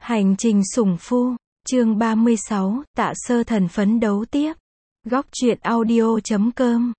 Hành trình sủng phu, chương 36, Tạ Sơ Thần phấn đấu tiếp. Góc truyện audio.com.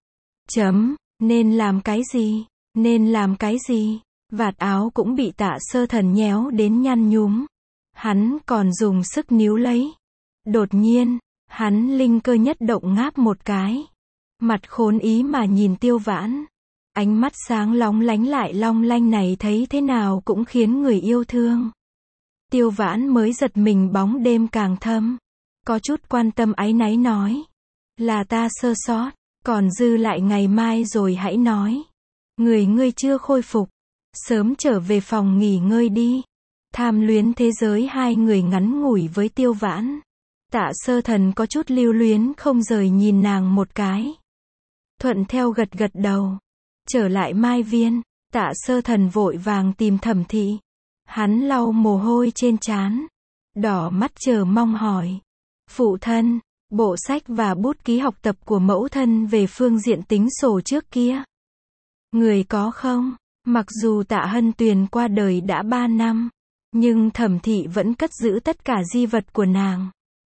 Nên làm cái gì? Nên làm cái gì? Vạt áo cũng bị Tạ Sơ Thần nhéo đến nhăn nhúm. Hắn còn dùng sức níu lấy. Đột nhiên, hắn linh cơ nhất động ngáp một cái. Mặt khốn ý mà nhìn Tiêu Vãn. Ánh mắt sáng lóng lánh lại long lanh này thấy thế nào cũng khiến người yêu thương. Tiêu Vãn mới giật mình bóng đêm càng thâm. Có chút quan tâm áy náy nói. Là ta sơ sót, còn dư lại ngày mai rồi hãy nói. Người ngươi chưa khôi phục, sớm trở về phòng nghỉ ngơi đi. Tham luyến thế giới hai người ngắn ngủi với Tiêu Vãn. Tạ Sơ Thần có chút lưu luyến không rời nhìn nàng một cái. Thuận theo gật gật đầu. Trở lại Mai Viên, Tạ Sơ Thần vội vàng tìm Thẩm Thị. Hắn lau mồ hôi trên trán, đỏ mắt chờ mong hỏi. Phụ thân, bộ sách và bút ký học tập của mẫu thân về phương diện tính sổ trước kia. Người có không? Mặc dù Tạ Hân Tuyền qua đời đã 3 năm, nhưng Thẩm Thị vẫn cất giữ tất cả di vật của nàng.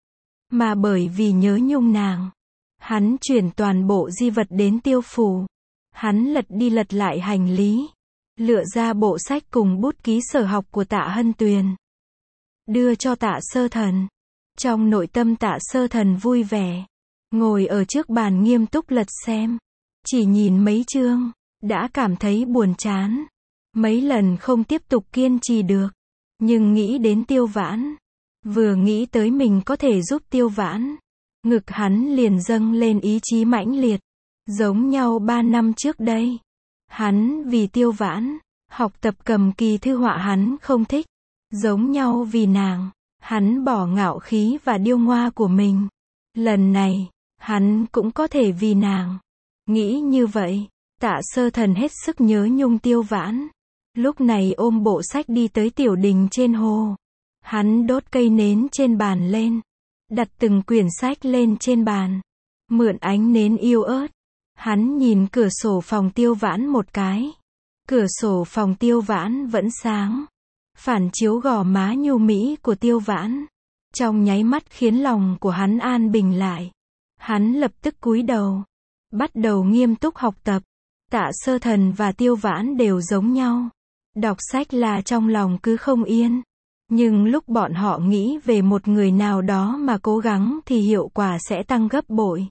Mà bởi vì nhớ nhung nàng, hắn chuyển toàn bộ di vật đến Tiêu phủ. Hắn lật đi lật lại hành lý, lựa ra bộ sách cùng bút ký sở học của Tạ Hân Tuyền, đưa cho Tạ Sơ Thần. Trong nội tâm Tạ Sơ Thần vui vẻ, ngồi ở trước bàn nghiêm túc lật xem. Chỉ nhìn mấy chương, đã cảm thấy buồn chán. Mấy lần không tiếp tục kiên trì được. Nhưng nghĩ đến Tiêu Vãn, vừa nghĩ tới mình có thể giúp Tiêu Vãn, ngực hắn liền dâng lên ý chí mãnh liệt. Giống nhau 3 năm trước đây, hắn vì Tiêu Vãn, học tập cầm kỳ thư họa hắn không thích. Giống nhau vì nàng, hắn bỏ ngạo khí và điêu ngoa của mình. Lần này, hắn cũng có thể vì nàng. Nghĩ như vậy, Tạ Sơ Thần hết sức nhớ nhung Tiêu Vãn. Lúc này ôm bộ sách đi tới tiểu đình trên hồ. Hắn đốt cây nến trên bàn lên, đặt từng quyển sách lên trên bàn, mượn ánh nến yếu ớt. Hắn nhìn cửa sổ phòng Tiêu Vãn một cái. Cửa sổ phòng Tiêu Vãn vẫn sáng, phản chiếu gò má nhu mỹ của Tiêu Vãn. Trong nháy mắt khiến lòng của hắn an bình lại. Hắn lập tức cúi đầu, bắt đầu nghiêm túc học tập. Tạ Sơ Thần và Tiêu Vãn đều giống nhau. Đọc sách là trong lòng cứ không yên. Nhưng lúc bọn họ nghĩ về một người nào đó mà cố gắng thì hiệu quả sẽ tăng gấp bội.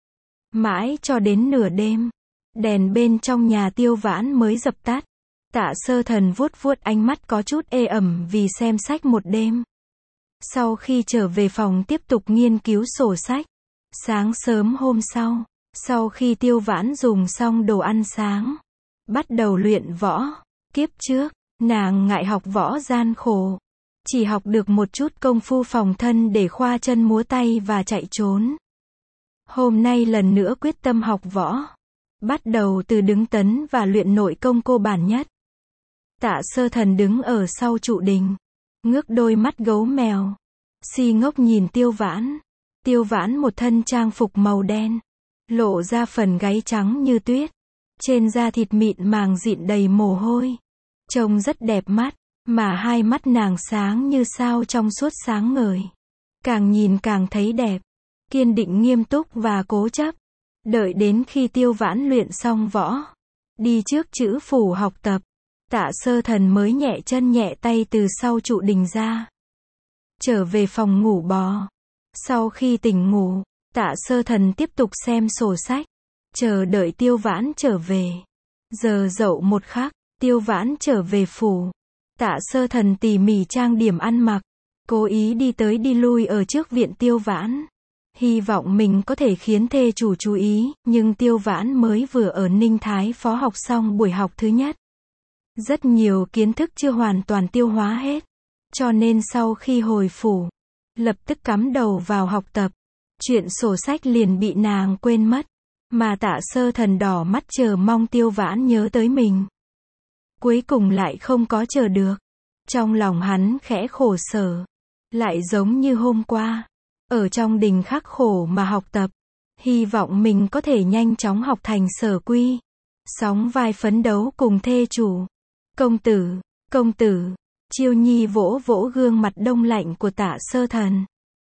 Mãi cho đến nửa đêm, đèn bên trong nhà Tiêu Vãn mới dập tắt. Tạ Sơ Thần vuốt vuốt ánh mắt có chút ê ẩm vì xem sách một đêm. Sau khi trở về phòng tiếp tục nghiên cứu sổ sách. Sáng sớm hôm sau khi Tiêu Vãn dùng xong đồ ăn sáng, bắt đầu luyện võ. Kiếp trước, nàng ngại học võ gian khổ, chỉ học được một chút công phu phòng thân để khoa chân múa tay và chạy trốn. Hôm nay lần nữa quyết tâm học võ, bắt đầu từ đứng tấn và luyện nội công cơ bản nhất. Tạ Sơ Thần đứng ở sau trụ đình, ngước đôi mắt gấu mèo, si ngốc nhìn Tiêu Vãn. Tiêu Vãn một thân trang phục màu đen, lộ ra phần gáy trắng như tuyết, trên da thịt mịn màng dịn đầy mồ hôi, trông rất đẹp mắt, mà hai mắt nàng sáng như sao trong suốt sáng ngời, càng nhìn càng thấy đẹp. Kiên định nghiêm túc và cố chấp. Đợi đến khi Tiêu Vãn luyện xong võ, đi trước chữ phủ học tập, Tạ Sơ Thần mới nhẹ chân nhẹ tay từ sau trụ đình ra, trở về phòng ngủ bò. Sau khi tỉnh ngủ, Tạ Sơ Thần tiếp tục xem sổ sách, chờ đợi Tiêu Vãn trở về. Giờ dậu một khắc, Tiêu Vãn trở về phủ. Tạ Sơ Thần tỉ mỉ trang điểm ăn mặc, cố ý đi tới đi lui ở trước viện Tiêu Vãn. Hy vọng mình có thể khiến thê chủ chú ý, nhưng Tiêu Vãn mới vừa ở Ninh Thái Phó học xong buổi học thứ nhất. Rất nhiều kiến thức chưa hoàn toàn tiêu hóa hết. Cho nên sau khi hồi phủ, lập tức cắm đầu vào học tập. Chuyện sổ sách liền bị nàng quên mất. Mà Tạ Sơ Thần đỏ mắt chờ mong Tiêu Vãn nhớ tới mình. Cuối cùng lại không có chờ được. Trong lòng hắn khẽ khổ sở. Lại giống như hôm qua. Ở trong đình khắc khổ mà học tập, hy vọng mình có thể nhanh chóng học thành sở quy, sóng vai phấn đấu cùng thê chủ. Công tử, Chiêu Nhi vỗ vỗ gương mặt đông lạnh của Tạ Sơ Thần.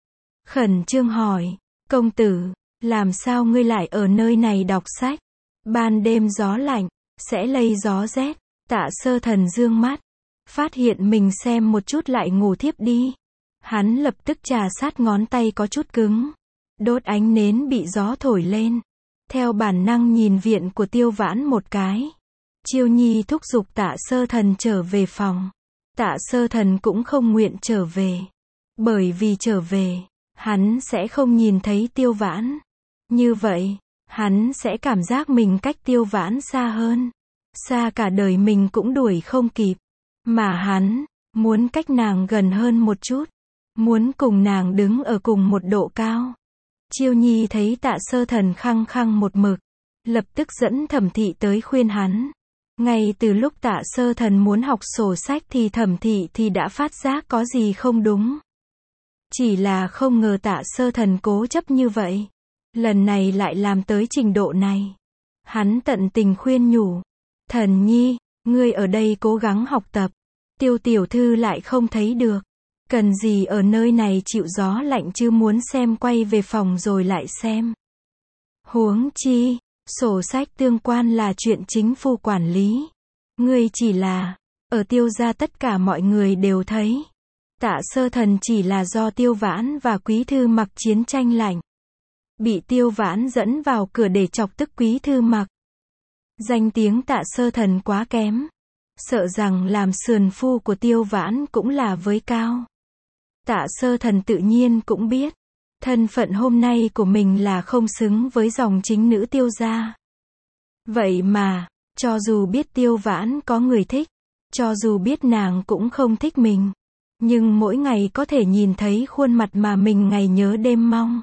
Khẩn trương hỏi, công tử, làm sao ngươi lại ở nơi này đọc sách? Ban đêm gió lạnh, sẽ lây gió rét. Tạ Sơ Thần dương mắt, phát hiện mình xem một chút lại ngủ thiếp đi. Hắn lập tức trà sát ngón tay có chút cứng. Đốt ánh nến bị gió thổi lên. Theo bản năng nhìn viện của Tiêu Vãn một cái. Chiêu Nhi thúc giục Tạ Sơ Thần trở về phòng. Tạ Sơ Thần cũng không nguyện trở về. Bởi vì trở về, hắn sẽ không nhìn thấy Tiêu Vãn. Như vậy, hắn sẽ cảm giác mình cách Tiêu Vãn xa hơn. Xa cả đời mình cũng đuổi không kịp. Mà hắn, muốn cách nàng gần hơn một chút. Muốn cùng nàng đứng ở cùng một độ cao. Chiêu Nhi thấy Tạ Sơ Thần khăng khăng một mực. Lập tức dẫn Thẩm Thị tới khuyên hắn. Ngay từ lúc Tạ Sơ Thần muốn học sổ sách thì Thẩm Thị thì đã phát giác có gì không đúng. Chỉ là không ngờ Tạ Sơ Thần cố chấp như vậy. Lần này lại làm tới trình độ này. Hắn tận tình khuyên nhủ. Thần Nhi, ngươi ở đây cố gắng học tập. Tiêu tiểu thư lại không thấy được. Cần gì ở nơi này chịu gió lạnh chứ, muốn xem quay về phòng rồi lại xem. Huống chi, sổ sách tương quan là chuyện chính phu quản lý. Ngươi chỉ là, ở Tiêu gia tất cả mọi người đều thấy. Tạ Sơ Thần chỉ là do Tiêu Vãn và Quý Thư Mặc chiến tranh lạnh. Bị Tiêu Vãn dẫn vào cửa để chọc tức Quý Thư Mặc. Danh tiếng Tạ Sơ Thần quá kém. Sợ rằng làm sườn phu của Tiêu Vãn cũng là với cao. Tạ Sơ Thần tự nhiên cũng biết. Thân phận hôm nay của mình là không xứng với dòng chính nữ Tiêu gia. Vậy mà, cho dù biết Tiêu Vãn có người thích, cho dù biết nàng cũng không thích mình, nhưng mỗi ngày có thể nhìn thấy khuôn mặt mà mình ngày nhớ đêm mong.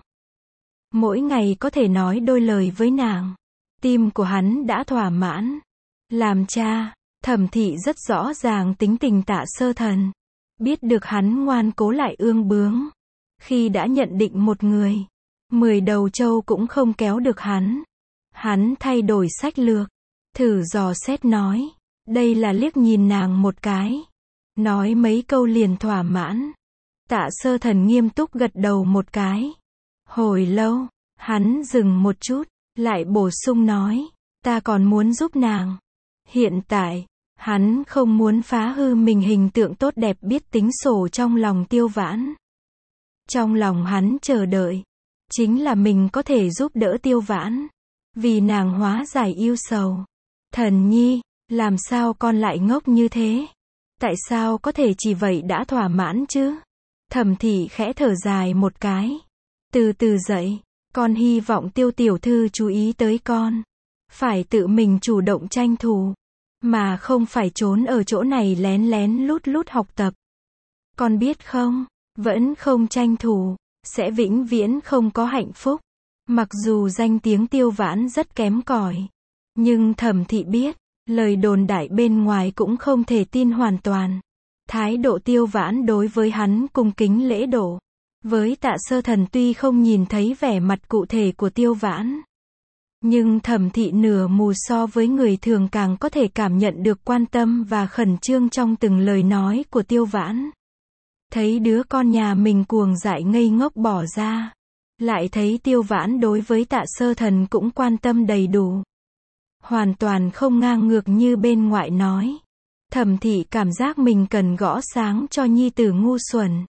Mỗi ngày có thể nói đôi lời với nàng. Tim của hắn đã thỏa mãn. Làm cha, Thẩm Thị rất rõ ràng tính tình Tạ Sơ Thần. Biết được hắn ngoan cố lại ương bướng. Khi đã nhận định một người, 10 đầu trâu cũng không kéo được hắn. Hắn thay đổi sách lược. Thử dò xét nói. Đây là liếc nhìn nàng một cái. Nói mấy câu liền thỏa mãn. Tạ Sơ Thần nghiêm túc gật đầu một cái. Hồi lâu, hắn dừng một chút, lại bổ sung nói. Ta còn muốn giúp nàng. Hiện tại, hắn không muốn phá hư mình hình tượng tốt đẹp biết tính sổ trong lòng Tiêu Vãn. Trong lòng hắn chờ đợi, chính là mình có thể giúp đỡ Tiêu Vãn. Vì nàng hóa giải ưu sầu. Thần Nhi, làm sao con lại ngốc như thế? Tại sao có thể chỉ vậy đã thỏa mãn chứ? Thẩm Thị khẽ thở dài một cái. Từ từ dậy, con hy vọng Tiêu tiểu thư chú ý tới con. Phải tự mình chủ động tranh thủ. Mà không phải trốn ở chỗ này lén lén lút lút học tập. Con biết không, vẫn không tranh thủ, sẽ vĩnh viễn không có hạnh phúc. Mặc dù danh tiếng Tiêu Vãn rất kém cỏi, nhưng Thẩm Thị biết, lời đồn đại bên ngoài cũng không thể tin hoàn toàn. Thái độ Tiêu Vãn đối với hắn cung kính lễ độ. Với Tạ Sơ Thần tuy không nhìn thấy vẻ mặt cụ thể của Tiêu Vãn, nhưng Thẩm Thị nửa mù so với người thường càng có thể cảm nhận được quan tâm và khẩn trương trong từng lời nói của Tiêu Vãn. Thấy đứa con nhà mình cuồng dại ngây ngốc bỏ ra, lại thấy Tiêu Vãn đối với Tạ Sơ Thần cũng quan tâm đầy đủ. Hoàn toàn không ngang ngược như bên ngoại nói. Thẩm Thị cảm giác mình cần gõ sáng cho nhi tử ngu xuẩn.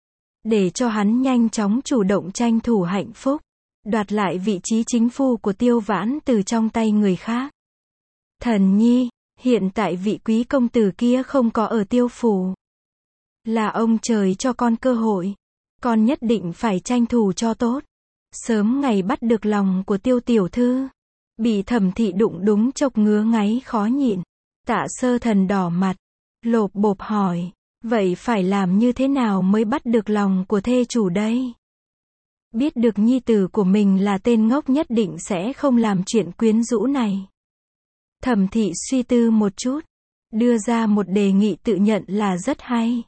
Để cho hắn nhanh chóng chủ động tranh thủ hạnh phúc. Đoạt lại vị trí chính phu của Tiêu Vãn từ trong tay người khác. Thần Nhi, hiện tại vị quý công tử kia không có ở Tiêu phủ. Là ông trời cho con cơ hội. Con nhất định phải tranh thủ cho tốt. Sớm ngày bắt được lòng của Tiêu tiểu thư. Bị Thẩm Thị đụng đúng chốc ngứa ngáy khó nhịn. Tạ Sơ Thần đỏ mặt. Lộp bộp hỏi. Vậy phải làm như thế nào mới bắt được lòng của thê chủ đây? Biết được nhi tử của mình là tên ngốc nhất định sẽ không làm chuyện quyến rũ này. Thẩm Thị suy tư một chút. Đưa ra một đề nghị tự nhận là rất hay.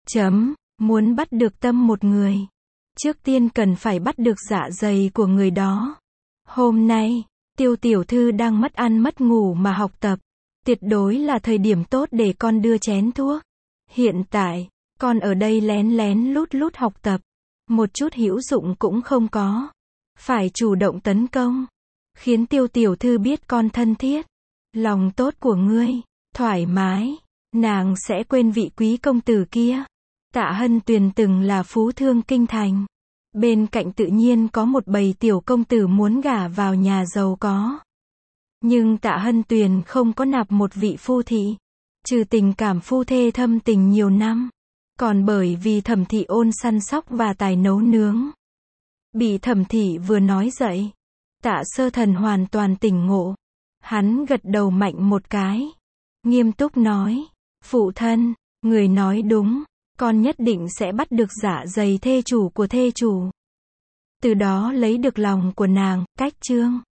Muốn bắt được tâm một người. Trước tiên cần phải bắt được dạ dày của người đó. Hôm nay, Tiêu tiểu thư đang mất ăn mất ngủ mà học tập. Tuyệt đối là thời điểm tốt để con đưa chén thuốc. Hiện tại, con ở đây lén lén lút lút học tập. Một chút hữu dụng cũng không có. Phải chủ động tấn công. Khiến Tiêu tiểu thư biết con thân thiết. Lòng tốt của ngươi. Thoải mái. Nàng sẽ quên vị quý công tử kia. Tạ Hân Tuyền từng là phú thương kinh thành. Bên cạnh tự nhiên có một bầy tiểu công tử muốn gả vào nhà giàu có. Nhưng Tạ Hân Tuyền không có nạp một vị phu thị. Trừ tình cảm phu thê thâm tình nhiều năm. Còn bởi vì Thẩm thị ôn săn sóc và tài nấu nướng. Bị Thẩm thị vừa nói dậy. Tạ Sơ Thần hoàn toàn tỉnh ngộ. Hắn gật đầu mạnh một cái. Nghiêm túc nói. Phụ thân, người nói đúng. Con nhất định sẽ bắt được dạ dày thê chủ của thê chủ. Từ đó lấy được lòng của nàng. Cách chương